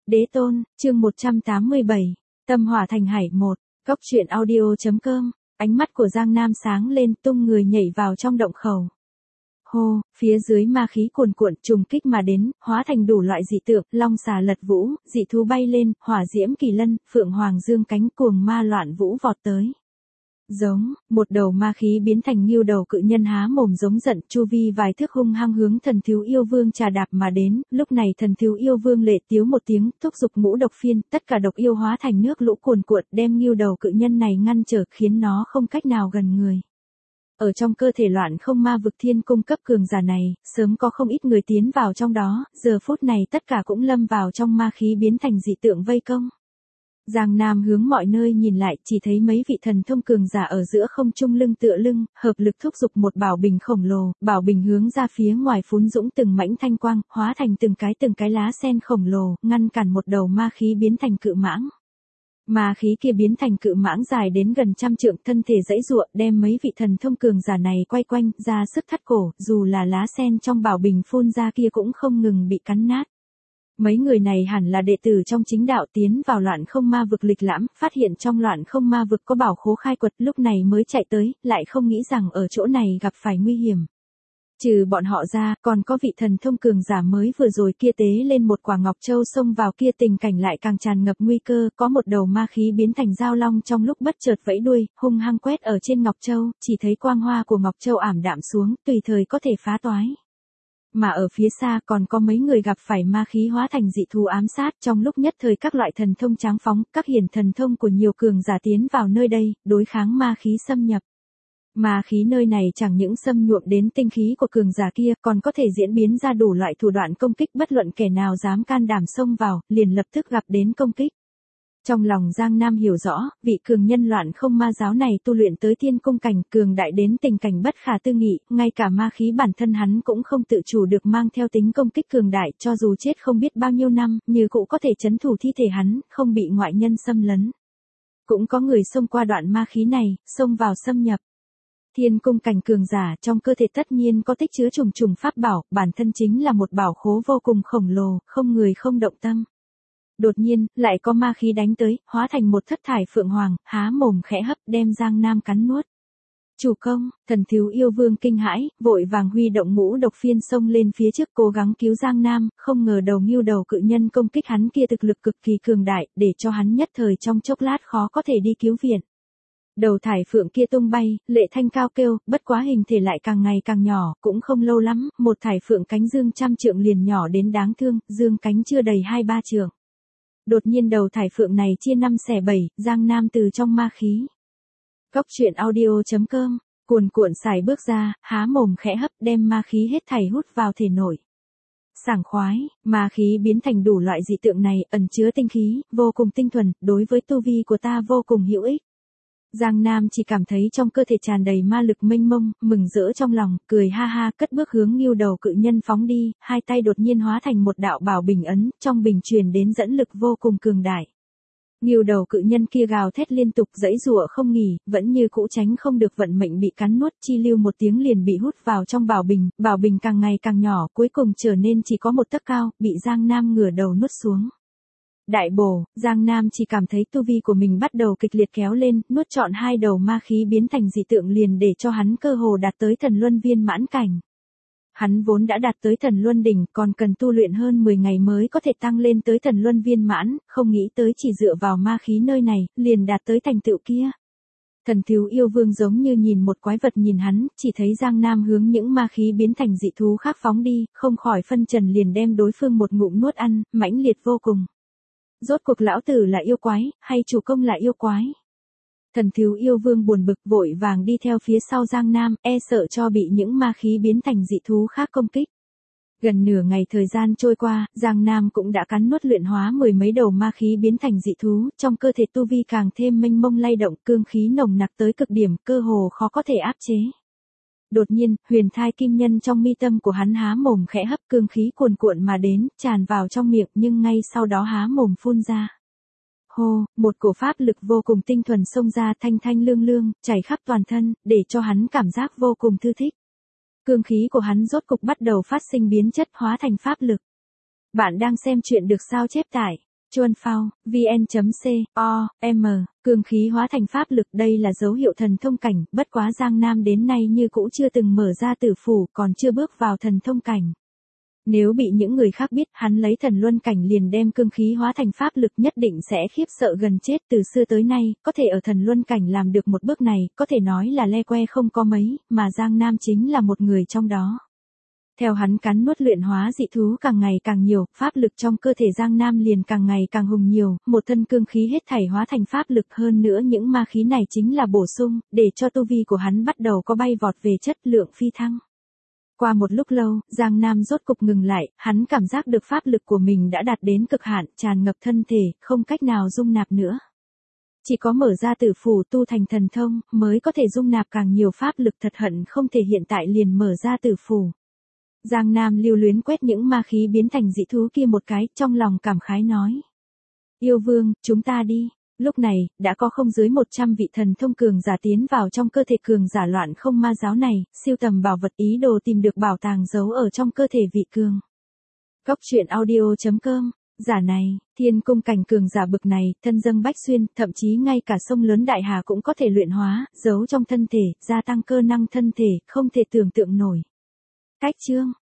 Đế tôn, chương 187, Tâm hỏa thành hải 1, Cốc truyện audio.com, ánh mắt của Giang Nam sáng lên tung người nhảy vào trong động khẩu. Hô, phía dưới ma khí cuồn cuộn trùng kích mà đến, hóa thành đủ loại dị tượng, long xà lật vũ, dị thú bay lên, hỏa diễm kỳ lân, phượng hoàng dương cánh cuồng ma loạn vũ vọt tới. Giống, một đầu ma khí biến thành ngưu đầu cự nhân há mồm giống giận, chu vi vài thước hung hăng hướng thần thiếu yêu vương trà đạp mà đến, lúc này thần thiếu yêu vương lệ tiếu một tiếng, thúc giục ngũ độc phiên, tất cả độc yêu hóa thành nước lũ cuồn cuộn, đem ngưu đầu cự nhân này ngăn trở, khiến nó không cách nào gần người. Ở trong cơ thể loạn không ma vực thiên cung cấp cường giả này, sớm có không ít người tiến vào trong đó, giờ phút này tất cả cũng lâm vào trong ma khí biến thành dị tượng vây công. Giang Nam hướng mọi nơi nhìn lại, chỉ thấy mấy vị thần thông cường giả ở giữa không trung lưng tựa lưng, hợp lực thúc giục một bảo bình khổng lồ, bảo bình hướng ra phía ngoài phún dũng từng mảnh thanh quang, hóa thành từng cái lá sen khổng lồ, ngăn cản một đầu ma khí biến thành cự mãng. Ma khí kia biến thành cự mãng dài đến gần 100 trượng, thân thể giãy giụa, đem mấy vị thần thông cường giả này quay quanh, ra sức thắt cổ, dù là lá sen trong bảo bình phun ra kia cũng không ngừng bị cắn nát. Mấy người này hẳn là đệ tử trong chính đạo tiến vào loạn không ma vực lịch lãm, phát hiện trong loạn không ma vực có bảo khố khai quật, lúc này mới chạy tới, lại không nghĩ rằng ở chỗ này gặp phải nguy hiểm. Trừ bọn họ ra, còn có vị thần thông cường giả mới vừa rồi kia tế lên một quả ngọc châu xông vào kia, tình cảnh lại càng tràn ngập nguy cơ, có một đầu ma khí biến thành dao long trong lúc bất chợt vẫy đuôi, hung hăng quét ở trên ngọc châu, chỉ thấy quang hoa của ngọc châu ảm đạm xuống, tùy thời có thể phá toái. Mà ở phía xa còn có mấy người gặp phải ma khí hóa thành dị thú ám sát, trong lúc nhất thời các loại thần thông tráng phóng, các hiển thần thông của nhiều cường giả tiến vào nơi đây, đối kháng ma khí xâm nhập. Ma khí nơi này chẳng những xâm nhuộm đến tinh khí của cường giả kia, còn có thể diễn biến ra đủ loại thủ đoạn công kích, bất luận kẻ nào dám can đảm xông vào, liền lập tức gặp đến công kích. Trong lòng Giang Nam hiểu rõ, vị cường nhân loạn không ma giáo này tu luyện tới thiên cung cảnh, cường đại đến tình cảnh bất khả tư nghị, ngay cả ma khí bản thân hắn cũng không tự chủ được mang theo tính công kích cường đại, cho dù chết không biết bao nhiêu năm, như cũng có thể trấn thủ thi thể hắn, không bị ngoại nhân xâm lấn. Cũng có người xông qua đoạn ma khí này, xông vào xâm nhập. Thiên cung cảnh cường giả trong cơ thể tất nhiên có tích chứa trùng trùng pháp bảo, bản thân chính là một bảo khố vô cùng khổng lồ, không người không động tâm. Đột nhiên, lại có ma khí đánh tới, hóa thành một thất thải phượng hoàng, há mồm khẽ hấp, đem Giang Nam cắn nuốt. Chủ công, thần thiếu yêu vương kinh hãi, vội vàng huy động ngũ độc phiên xông lên phía trước cố gắng cứu Giang Nam, không ngờ đầu ngưu đầu cự nhân công kích hắn kia thực lực cực kỳ cường đại, để cho hắn nhất thời trong chốc lát khó có thể đi cứu viện. Đầu thải phượng kia tung bay, lệ thanh cao kêu, bất quá hình thể lại càng ngày càng nhỏ, cũng không lâu lắm, một thải phượng cánh dương 100 trượng liền nhỏ đến đáng thương, dương cánh chưa đầy 2-3 trượng. Đột nhiên đầu thải phượng này chia 5 xẻ 7, Giang Nam từ trong ma khí. Cốc truyện audio.com, cuồn cuộn xài bước ra, há mồm khẽ hấp, đem ma khí hết thảy hút vào thể nội. Sảng khoái, ma khí biến thành đủ loại dị tượng này, ẩn chứa tinh khí, vô cùng tinh thuần, đối với tu vi của ta vô cùng hữu ích. Giang Nam chỉ cảm thấy trong cơ thể tràn đầy ma lực mênh mông, mừng rỡ trong lòng, cười ha ha, cất bước hướng ngưu đầu cự nhân phóng đi, hai tay đột nhiên hóa thành một đạo bảo bình ấn, trong bình truyền đến dẫn lực vô cùng cường đại. Ngưu đầu cự nhân kia gào thét liên tục, giãy giụa không nghỉ, vẫn như cũ tránh không được vận mệnh bị cắn nuốt, chi lưu một tiếng liền bị hút vào trong bảo bình càng ngày càng nhỏ, cuối cùng trở nên chỉ có một tấc cao, bị Giang Nam ngửa đầu nuốt xuống. Đại bổ, Giang Nam chỉ cảm thấy tu vi của mình bắt đầu kịch liệt kéo lên, nuốt trọn hai đầu ma khí biến thành dị tượng liền để cho hắn cơ hồ đạt tới thần luân viên mãn cảnh. Hắn vốn đã đạt tới thần luân đỉnh, còn cần tu luyện hơn 10 ngày mới có thể tăng lên tới thần luân viên mãn, không nghĩ tới chỉ dựa vào ma khí nơi này, liền đạt tới thành tựu kia. Thần thiếu yêu vương giống như nhìn một quái vật nhìn hắn, chỉ thấy Giang Nam hướng những ma khí biến thành dị thú khác phóng đi, không khỏi phân trần liền đem đối phương một ngụm nuốt ăn, mãnh liệt vô cùng. Rốt cuộc lão tử là yêu quái, hay chủ công là yêu quái? Thần thiếu yêu vương buồn bực vội vàng đi theo phía sau Giang Nam, e sợ cho bị những ma khí biến thành dị thú khác công kích. Gần nửa ngày thời gian trôi qua, Giang Nam cũng đã cắn nuốt luyện hóa 10 mấy đầu ma khí biến thành dị thú, trong cơ thể tu vi càng thêm mênh mông lay động, cương khí nồng nặc tới cực điểm, cơ hồ khó có thể áp chế. Đột nhiên, huyền thai kim nhân trong mi tâm của hắn há mồm khẽ hấp, cương khí cuồn cuộn mà đến, tràn vào trong miệng, nhưng ngay sau đó há mồm phun ra. Hô, một cổ pháp lực vô cùng tinh thuần xông ra, thanh thanh lương lương, chảy khắp toàn thân, để cho hắn cảm giác vô cùng thư thích. Cương khí của hắn rốt cục bắt đầu phát sinh biến chất, hóa thành pháp lực. Bạn đang xem chuyện được sao chép tải. Chuan Phao, VN.com, cương khí hóa thành pháp lực, đây là dấu hiệu thần thông cảnh, bất quá Giang Nam đến nay như cũ chưa từng mở ra tử phủ, còn chưa bước vào thần thông cảnh. Nếu bị những người khác biết hắn lấy thần luân cảnh liền đem cương khí hóa thành pháp lực nhất định sẽ khiếp sợ gần chết. Từ xưa tới nay, có thể ở thần luân cảnh làm được một bước này, có thể nói là le que không có mấy, mà Giang Nam chính là một người trong đó. Theo hắn cắn nuốt luyện hóa dị thú càng ngày càng nhiều, pháp lực trong cơ thể Giang Nam liền càng ngày càng hùng nhiều, một thân cương khí hết thảy hóa thành pháp lực, hơn nữa những ma khí này chính là bổ sung, để cho tu vi của hắn bắt đầu có bay vọt về chất lượng phi thăng. Qua một lúc lâu, Giang Nam rốt cục ngừng lại, hắn cảm giác được pháp lực của mình đã đạt đến cực hạn, tràn ngập thân thể, không cách nào dung nạp nữa. Chỉ có mở ra tử phủ tu thành thần thông, mới có thể dung nạp càng nhiều pháp lực, thật hận không thể hiện tại liền mở ra tử phủ. Giang Nam lưu luyến quét những ma khí biến thành dị thú kia một cái, trong lòng cảm khái nói. Yêu vương, chúng ta đi. Lúc này, đã có không dưới 100 vị thần thông cường giả tiến vào trong cơ thể cường giả loạn không ma giáo này, siêu tầm bảo vật, ý đồ tìm được bảo tàng giấu ở trong cơ thể vị cường. Cốc truyện audio.com, giả này, thiên cung cảnh cường giả bực này, thân dâng bách xuyên, thậm chí ngay cả sông lớn đại hà cũng có thể luyện hóa, giấu trong thân thể, gia tăng cơ năng thân thể, không thể tưởng tượng nổi. Cách chương